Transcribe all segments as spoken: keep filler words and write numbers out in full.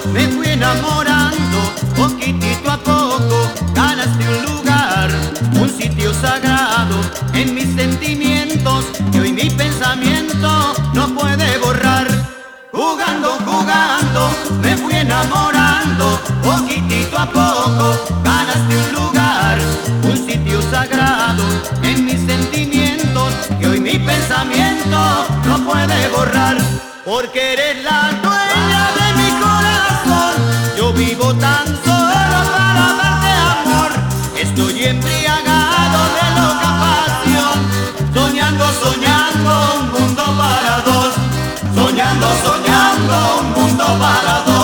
me fui enamorando, poquitito a poco, ganaste un lugar, un sitio sagrado en mis sentimientos, que hoy mi pensamiento no puede borrar. Jugando, jugando, me fui enamorando, poquitito a poco, ganaste un lugar, un sitio sagrado en mis sentimientos, que hoy mi pensamiento no puede borrar. Porque eres la dueña de mi corazón, yo vivo tan solo para darte amor. Estoy embriagado de loca pasión, soñando, soñando un mundo para dos, soñando, soñando un mundo para dos.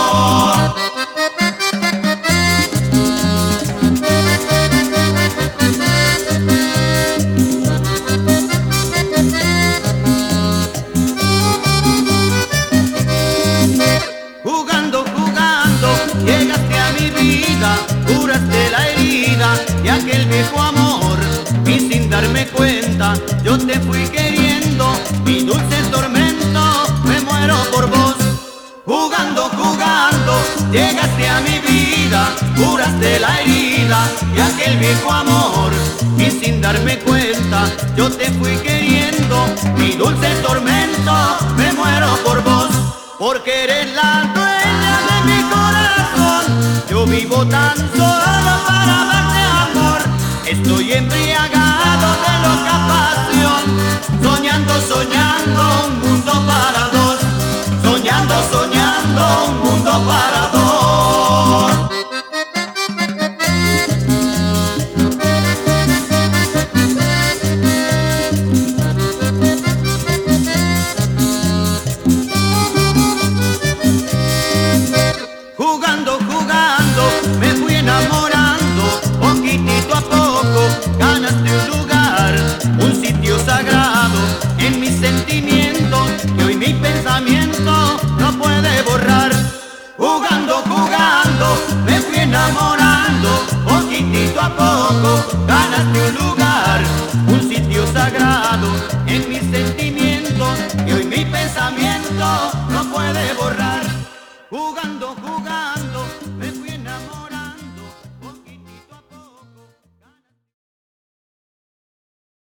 Jugando, jugando, llegaste a mi vida, curaste la herida de aquel viejo amor, y sin darme cuenta yo te fui queriendo, mi dulce tormento, me muero por vos. Jugando, jugando, llegaste a mi vida, curaste la herida de aquel viejo amor, y sin darme cuenta yo te fui queriendo, mi dulce tormento, me muero por vos. Porque eres la dueña de mi corazón, yo vivo tan solo para darte amor. Estoy embriagado de loca pasión, soñando, soñando un mundo para dos, soñando, soñando un mundo para dos. Jugando, jugando, me fui enamorando, poquitito a poco, ganaste un lugar, un sitio sagrado en mis sentimientos, que hoy mi pensamiento no puede borrar. Jugando, jugando, me fui enamorando, poquitito a poco, ganaste un lugar.